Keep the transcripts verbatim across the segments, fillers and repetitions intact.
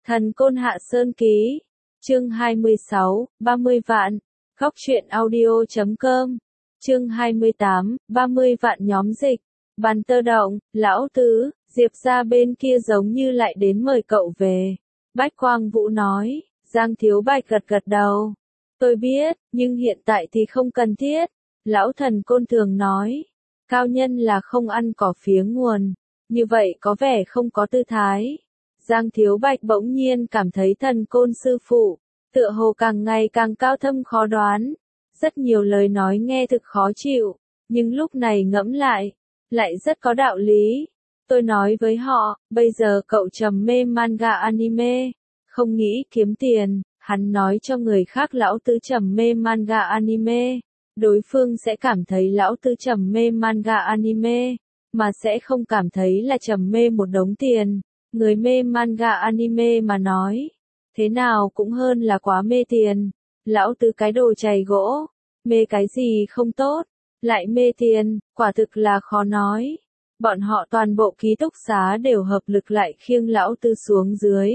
Thần Côn Hạ Sơn Ký, chương hai mươi sáu, ba mươi vạn, góc truyện audio chấm com, chương hai mươi tám, ba mươi vạn nhóm dịch, bàn tơ động, lão tứ, Diệp ra bên kia giống như lại đến mời cậu về. Bách Quang Vũ nói, Giang Thiếu Bạch gật gật đầu. Tôi biết, nhưng hiện tại thì không cần thiết. Lão Thần Côn thường nói, cao nhân là không ăn cỏ phía nguồn, như vậy có vẻ không có tư thái. Giang Thiếu Bạch bỗng nhiên cảm thấy Thần Côn sư phụ, tựa hồ càng ngày càng cao thâm khó đoán. Rất nhiều lời nói nghe thực khó chịu, nhưng lúc này ngẫm lại, lại rất có đạo lý. Tôi nói với họ, bây giờ cậu trầm mê manga anime, không nghĩ kiếm tiền, hắn nói cho người khác lão tứ trầm mê manga anime, đối phương sẽ cảm thấy lão tứ trầm mê manga anime, mà sẽ không cảm thấy là trầm mê một đống tiền. Người mê manga anime mà nói, thế nào cũng hơn là quá mê tiền. Lão tứ cái đồ chày gỗ, mê cái gì không tốt, lại mê tiền, quả thực là khó nói. Bọn họ toàn bộ ký túc xá đều hợp lực lại khiêng lão tứ xuống dưới.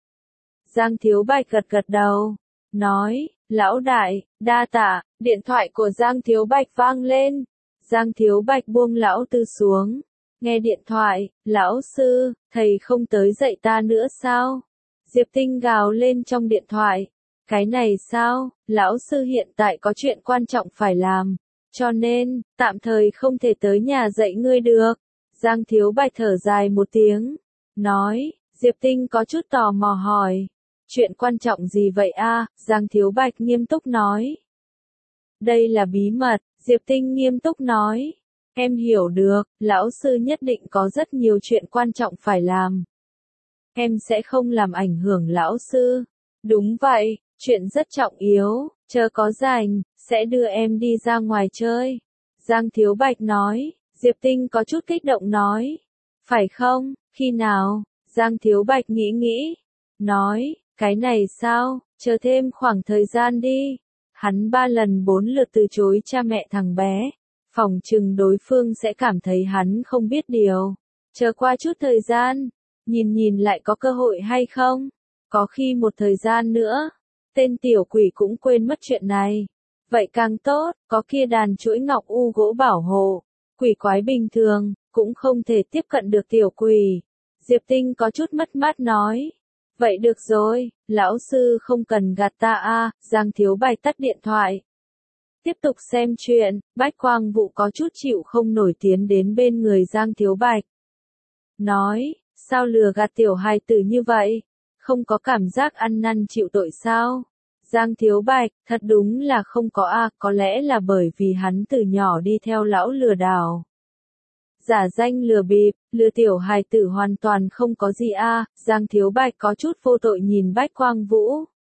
Giang Thiếu Bạch gật gật đầu, nói, lão đại, đa tạ. Điện thoại của Giang Thiếu Bạch vang lên. Giang Thiếu Bạch buông lão tứ xuống, nghe điện thoại, lão sư, thầy không tới dạy ta nữa sao? Diệp Tinh gào lên trong điện thoại, cái này sao, lão sư hiện tại có chuyện quan trọng phải làm, cho nên, tạm thời không thể tới nhà dạy ngươi được. Giang Thiếu Bạch thở dài một tiếng, nói, Diệp Tinh có chút tò mò hỏi, chuyện quan trọng gì vậy a? Giang Thiếu Bạch nghiêm túc nói, đây là bí mật. Diệp Tinh nghiêm túc nói, em hiểu được, lão sư nhất định có rất nhiều chuyện quan trọng phải làm. Em sẽ không làm ảnh hưởng lão sư. Đúng vậy, chuyện rất trọng yếu, chờ có rảnh, sẽ đưa em đi ra ngoài chơi. Giang Thiếu Bạch nói. Diệp Tinh có chút kích động nói, phải không, khi nào? Giang Thiếu Bạch nghĩ nghĩ, nói, cái này sao, chờ thêm khoảng thời gian đi. Hắn ba lần bốn lượt từ chối cha mẹ thằng bé, phỏng chừng đối phương sẽ cảm thấy hắn không biết điều. Chờ qua chút thời gian, nhìn nhìn lại có cơ hội hay không, có khi một thời gian nữa, tên tiểu quỷ cũng quên mất chuyện này. Vậy càng tốt, có kia đàn chuỗi ngọc u gỗ bảo hộ. Quỷ quái bình thường, cũng không thể tiếp cận được tiểu quỷ. Diệp Tinh có chút mất mát nói. Vậy được rồi, lão sư không cần gạt ta a. Giang Thiếu Bạch tắt điện thoại. Tiếp tục xem chuyện, Bách Quang Vũ có chút chịu không nổi tiến đến bên người Giang Thiếu Bạch. Nói, sao lừa gạt tiểu hài tử như vậy? Không có cảm giác ăn năn chịu tội sao? Giang Thiếu Bạch, thật đúng là không có a, có lẽ là bởi vì hắn từ nhỏ đi theo lão lừa đảo. Giả danh lừa bịp, lừa tiểu hài tử hoàn toàn không có gì a. Giang Thiếu Bạch có chút vô tội nhìn Bách Quang Vũ.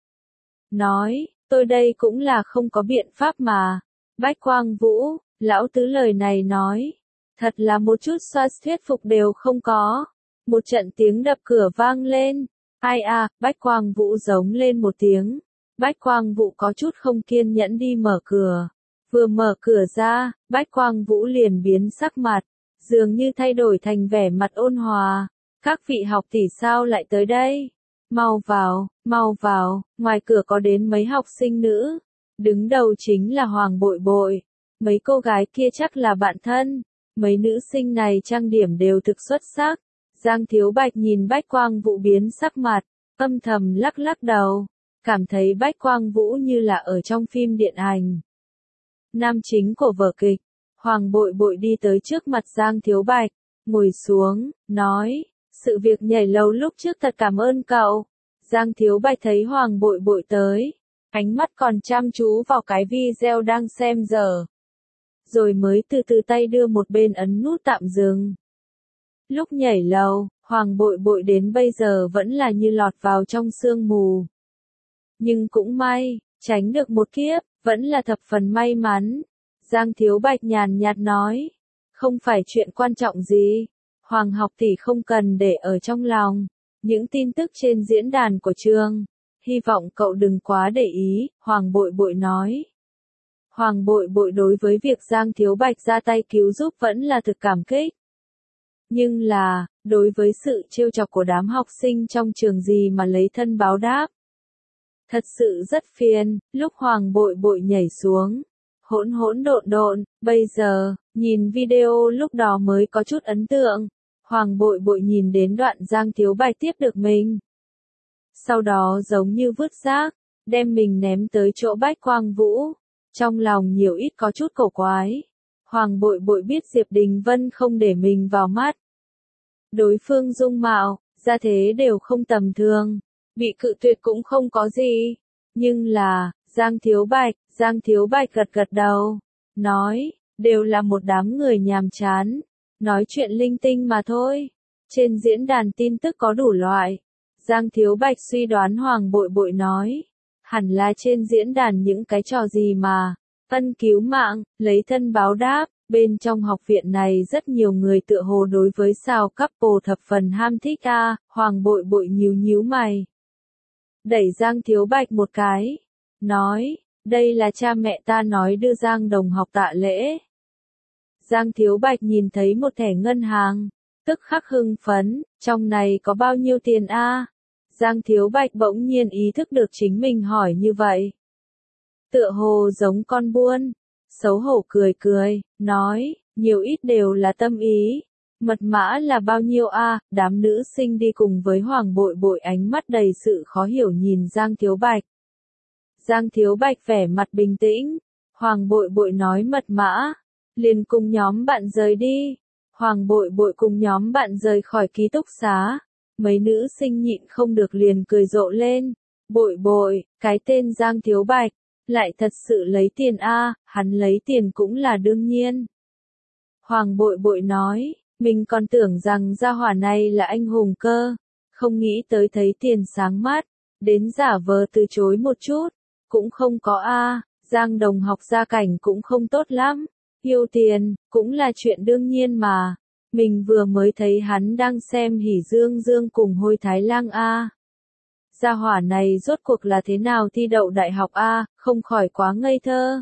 Nói, tôi đây cũng là không có biện pháp mà. Bách Quang Vũ, lão tứ lời này nói, thật là một chút xoa thuyết phục đều không có. Một trận tiếng đập cửa vang lên. Ai a, Bách Quang Vũ giống lên một tiếng. Bách Quang Vũ có chút không kiên nhẫn đi mở cửa. Vừa mở cửa ra, Bách Quang Vũ liền biến sắc mặt, dường như thay đổi thành vẻ mặt ôn hòa. Các vị học tỷ sao lại tới đây? Mau vào, mau vào, ngoài cửa có đến mấy học sinh nữ. Đứng đầu chính là Hoàng Bội Bội. Mấy cô gái kia chắc là bạn thân. Mấy nữ sinh này trang điểm đều thực xuất sắc. Giang Thiếu Bạch nhìn Bách Quang Vũ biến sắc mặt, âm thầm lắc lắc đầu. Cảm thấy Bách Quang Vũ như là ở trong phim điện ảnh. Nam chính của vở kịch, Hoàng Bội Bội đi tới trước mặt Giang Thiếu Bạch, ngồi xuống, nói, sự việc nhảy lầu lúc trước thật cảm ơn cậu. Giang Thiếu Bạch thấy Hoàng Bội Bội tới, ánh mắt còn chăm chú vào cái video đang xem giờ. Rồi mới từ từ tay đưa một bên ấn nút tạm dừng. Lúc nhảy lầu, Hoàng Bội Bội đến bây giờ vẫn là như lọt vào trong sương mù. Nhưng cũng may, tránh được một kiếp, vẫn là thập phần may mắn. Giang Thiếu Bạch nhàn nhạt nói, không phải chuyện quan trọng gì, Hoàng học tỷ không cần để ở trong lòng. Những tin tức trên diễn đàn của trường, hy vọng cậu đừng quá để ý, Hoàng Bội Bội nói. Hoàng Bội Bội đối với việc Giang Thiếu Bạch ra tay cứu giúp vẫn là thực cảm kích. Nhưng là, Đối với sự trêu chọc của đám học sinh trong trường gì mà lấy thân báo đáp. Thật sự rất phiền, lúc Hoàng Bội Bội nhảy xuống. Hỗn hỗn độn độn, bây giờ, nhìn video lúc đó mới có chút ấn tượng. Hoàng Bội Bội nhìn đến đoạn Giang Thiếu Bạch tiếp được mình. Sau đó giống như vứt rác, đem mình ném tới chỗ Bách Quang Vũ. Trong lòng nhiều ít có chút cổ quái. Hoàng Bội Bội biết Diệp Đình Vân không để mình vào mắt. Đối phương dung mạo, gia thế đều không tầm thường. Bị cự tuyệt cũng không có gì. Nhưng là, Giang Thiếu Bạch, Giang Thiếu Bạch gật gật đầu. Nói, đều là một đám người nhàm chán. Nói chuyện linh tinh mà thôi. Trên diễn đàn tin tức có đủ loại. Giang Thiếu Bạch suy đoán Hoàng Bội Bội nói. Hẳn là trên diễn đàn những cái trò gì mà. Ân cứu mạng, lấy thân báo đáp. Bên trong học viện này rất nhiều người tựa hồ đối với sao couple thập phần ham thích a. À, Hoàng Bội Bội nhíu nhíu mày. Đẩy Giang Thiếu Bạch một cái. Nói, đây là cha mẹ ta nói đưa Giang đồng học tạ lễ. Giang Thiếu Bạch nhìn thấy một thẻ ngân hàng. Tức khắc hưng phấn, trong này có bao nhiêu tiền a? À? Giang Thiếu Bạch bỗng nhiên ý thức được chính mình hỏi như vậy. Tựa hồ giống con buôn. Xấu hổ cười cười, nói, nhiều ít đều là tâm ý. Mật mã là bao nhiêu a? À? Đám nữ sinh đi cùng với Hoàng Bội Bội ánh mắt đầy sự khó hiểu nhìn Giang Thiếu Bạch. Giang Thiếu Bạch vẻ mặt bình tĩnh. Hoàng Bội Bội nói mật mã. Liền cùng nhóm bạn rời đi. Hoàng Bội Bội cùng nhóm bạn rời khỏi ký túc xá. Mấy nữ sinh nhịn không được liền cười rộ lên. Bội Bội, cái tên Giang Thiếu Bạch. Lại thật sự lấy tiền a, à, hắn lấy tiền cũng là đương nhiên. Hoàng Bội Bội nói, mình còn tưởng rằng gia hỏa này là anh hùng cơ, không nghĩ tới thấy tiền sáng mắt, đến giả vờ từ chối một chút, cũng không có a, à, Giang đồng học gia cảnh cũng không tốt lắm, yêu tiền, cũng là chuyện đương nhiên mà, mình vừa mới thấy hắn đang xem Hỉ Dương Dương cùng Hôi Thái Lang a. À. Gia hỏa này rốt cuộc là thế nào thi đậu đại học a, à, không khỏi quá ngây thơ.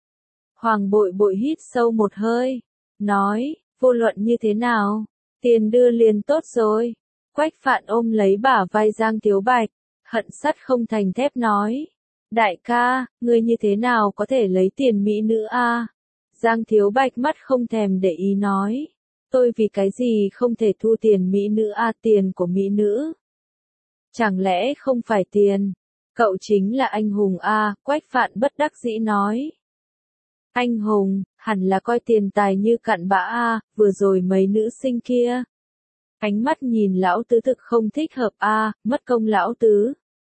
Hoàng Bội Bội hít sâu một hơi, nói, vô luận như thế nào, tiền đưa liền tốt rồi. Quách Phạn ôm lấy bả vai Giang Thiếu Bạch, hận sắt không thành thép nói, đại ca, ngươi như thế nào có thể lấy tiền mỹ nữ a? À? Giang Thiếu Bạch mắt không thèm để ý nói, tôi vì cái gì không thể thu tiền mỹ nữ a, à, tiền của mỹ nữ. Chẳng lẽ không phải tiền? Cậu chính là anh hùng a, à, Quách Phạn bất đắc dĩ nói. Anh hùng, hẳn là coi tiền tài như cặn bã a, à, vừa rồi mấy nữ sinh kia. Ánh mắt nhìn lão tứ thực không thích hợp a, à, mất công lão tứ.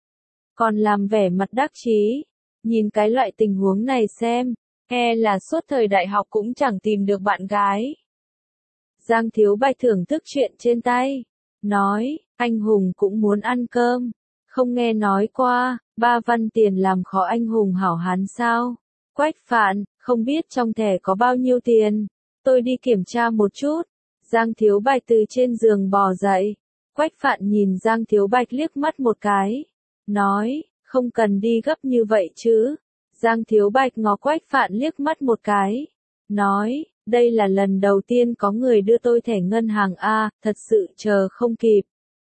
Còn làm vẻ mặt đắc chí, nhìn cái loại tình huống này xem, e là suốt thời đại học cũng chẳng tìm được bạn gái. Giang Thiếu Bạch thưởng thức chuyện trên tay, nói, anh hùng cũng muốn ăn cơm, không nghe nói qua, ba văn tiền làm khó anh hùng hảo hán sao? Quách Phạn, không biết trong thẻ có bao nhiêu tiền, tôi đi kiểm tra một chút. Giang Thiếu Bạch từ trên giường bò dậy, Quách Phạn nhìn Giang Thiếu Bạch liếc mắt một cái, nói, không cần đi gấp như vậy chứ. Giang Thiếu Bạch ngó Quách Phạn liếc mắt một cái, nói, đây là lần đầu tiên có người đưa tôi thẻ ngân hàng a, thật sự chờ không kịp.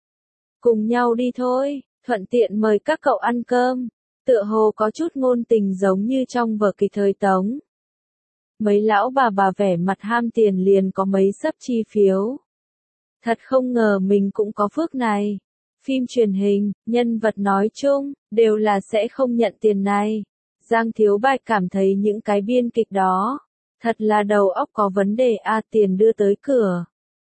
Cùng nhau đi thôi, thuận tiện mời các cậu ăn cơm, tựa hồ có chút ngôn tình giống như trong vở kịch thời Tống. Mấy lão bà bà vẻ mặt ham tiền liền có mấy sấp chi phiếu. Thật không ngờ mình cũng có phước này. Phim truyền hình, nhân vật nói chung, đều là sẽ không nhận tiền này. Giang Thiếu Bạch cảm thấy những cái biên kịch đó, thật là đầu óc có vấn đề a, à, tiền đưa tới cửa.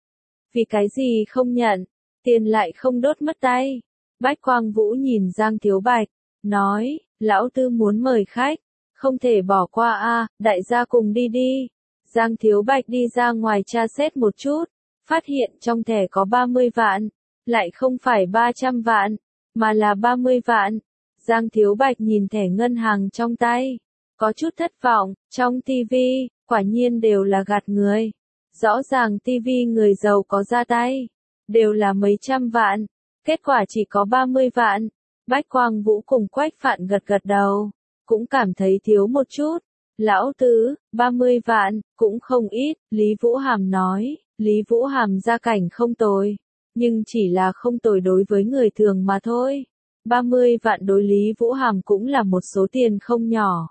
Vì cái gì không nhận, tiền lại không đốt mất tay. Bách Quang Vũ nhìn Giang Thiếu Bạch, nói, lão tư muốn mời khách, không thể bỏ qua a, à, đại gia cùng đi đi. Giang Thiếu Bạch đi ra ngoài tra xét một chút, phát hiện trong thẻ có ba mươi vạn, lại không phải ba trăm vạn, mà là ba mươi vạn. Giang Thiếu Bạch nhìn thẻ ngân hàng trong tay, có chút thất vọng, trong tivi, quả nhiên đều là gạt người. Rõ ràng tivi người giàu có ra tay, đều là mấy trăm vạn, kết quả chỉ có ba mươi vạn. Bách Quang Vũ cùng Quách Phạn gật gật đầu, cũng cảm thấy thiếu một chút. Lão tứ, ba mươi vạn, cũng không ít, Lý Vũ Hàm nói, Lý Vũ Hàm gia cảnh không tồi, nhưng chỉ là không tồi đối với người thường mà thôi. ba mươi vạn đối Lý Vũ Hàm cũng là một số tiền không nhỏ.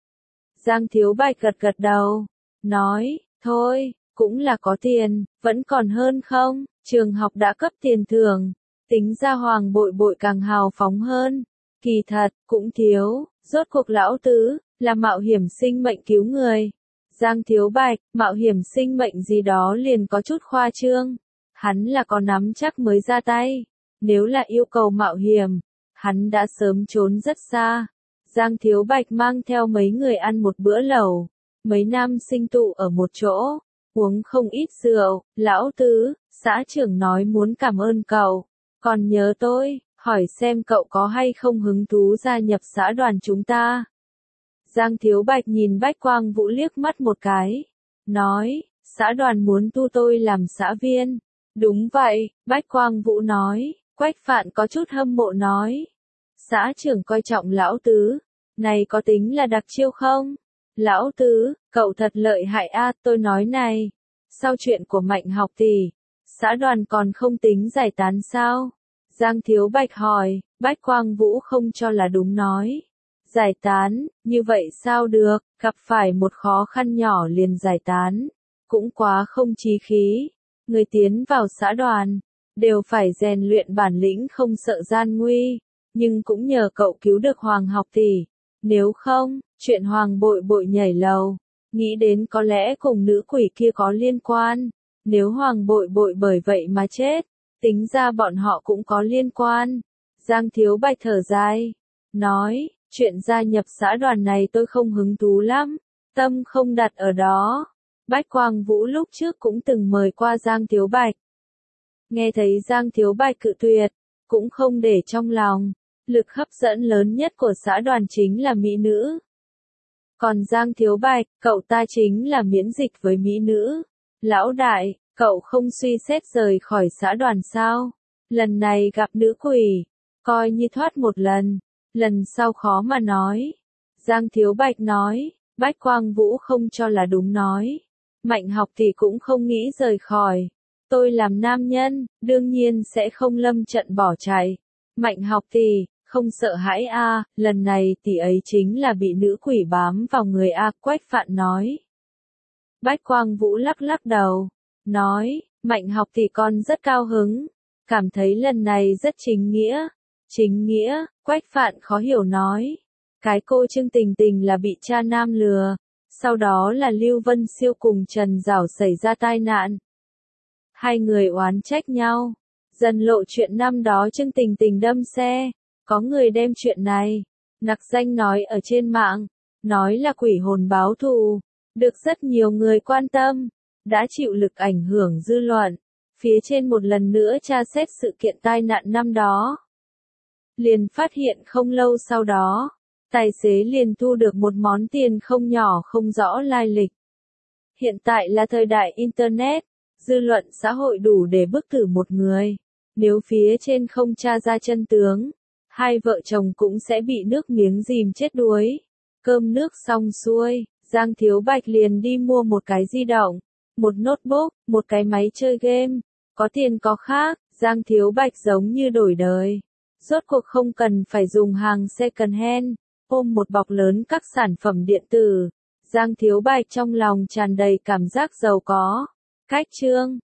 Giang Thiếu Bạch gật gật đầu, nói, thôi, cũng là có tiền, vẫn còn hơn không, trường học đã cấp tiền thưởng, tính ra Hoàng Bội Bội càng hào phóng hơn, kỳ thật, cũng thiếu, rốt cuộc lão tứ, là mạo hiểm sinh mệnh cứu người. Giang Thiếu Bạch, mạo hiểm sinh mệnh gì đó liền có chút khoa trương, hắn là có nắm chắc mới ra tay, nếu là yêu cầu mạo hiểm, hắn đã sớm trốn rất xa. Giang Thiếu Bạch mang theo mấy người ăn một bữa lẩu, mấy nam sinh tụ ở một chỗ, uống không ít rượu, lão tứ, xã trưởng nói muốn cảm ơn cậu, còn nhớ tôi, hỏi xem cậu có hay không hứng thú gia nhập xã đoàn chúng ta. Giang Thiếu Bạch nhìn Bách Quang Vũ liếc mắt một cái, nói, xã đoàn muốn tu tôi làm xã viên. Đúng vậy, Bách Quang Vũ nói, Quách Phạn có chút hâm mộ nói. Xã trưởng coi trọng lão tứ, này có tính là đặc chiêu không? Lão tứ, cậu thật lợi hại a, tôi nói này. Sau chuyện của Mạnh học tỷ, xã đoàn còn không tính giải tán sao? Giang Thiếu Bạch hỏi, Bách Quang Vũ không cho là đúng nói. Giải tán, như vậy sao được, gặp phải một khó khăn nhỏ liền giải tán, cũng quá không chí khí. Người tiến vào xã đoàn, đều phải rèn luyện bản lĩnh không sợ gian nguy, nhưng cũng nhờ cậu cứu được Hoàng học tỷ. Nếu không, chuyện Hoàng Bội Bội nhảy lầu, nghĩ đến có lẽ cùng nữ quỷ kia có liên quan. Nếu Hoàng Bội Bội bởi vậy mà chết, tính ra bọn họ cũng có liên quan. Giang Thiếu Bạch thở dài, nói, chuyện gia nhập xã đoàn này tôi không hứng thú lắm, tâm không đặt ở đó. Bách Quang Vũ lúc trước cũng từng mời qua Giang Thiếu Bạch. Nghe thấy Giang Thiếu Bạch cự tuyệt, cũng không để trong lòng, lực hấp dẫn lớn nhất của xã đoàn chính là mỹ nữ. Còn Giang Thiếu Bạch, cậu ta chính là miễn dịch với mỹ nữ. Lão đại, cậu không suy xét rời khỏi xã đoàn sao? Lần này gặp nữ quỷ, coi như thoát một lần, lần sau khó mà nói. Giang Thiếu Bạch nói, Bách Quang Vũ không cho là đúng nói. Mạnh học thì cũng không nghĩ rời khỏi. Tôi làm nam nhân, đương nhiên sẽ không lâm trận bỏ chạy. Mạnh học thì, không sợ hãi a, lần này tỷ ấy chính là bị nữ quỷ bám vào người a, Quách Phạn nói. Bách Quang Vũ lắc lắc đầu, nói, Mạnh học thì con rất cao hứng, cảm thấy lần này rất chính nghĩa. Chính nghĩa, Quách Phạn khó hiểu nói. Cái cô Trương Tình Tình là bị cha nam lừa, sau đó là Lưu Vân Siêu cùng Trần Giảo xảy ra tai nạn. Hai người oán trách nhau, dần lộ chuyện năm đó Trương Tình Tình đâm xe, có người đem chuyện này, nặc danh nói ở trên mạng, nói là quỷ hồn báo thù, được rất nhiều người quan tâm, đã chịu lực ảnh hưởng dư luận. Phía trên một lần nữa tra xét sự kiện tai nạn năm đó. Liền phát hiện không lâu sau đó, tài xế liền thu được một món tiền không nhỏ không rõ lai lịch. Hiện tại là thời đại Internet, dư luận xã hội đủ để bức tử một người. Nếu phía trên không tra ra chân tướng, hai vợ chồng cũng sẽ bị nước miếng dìm chết đuối. Cơm nước xong xuôi, Giang Thiếu Bạch liền đi mua một cái di động, một notebook, một cái máy chơi game. Có tiền có khác, Giang Thiếu Bạch giống như đổi đời. Rốt cuộc không cần phải dùng hàng second hand, ôm một bọc lớn các sản phẩm điện tử. Giang Thiếu Bạch trong lòng tràn đầy cảm giác giàu có. Cách chương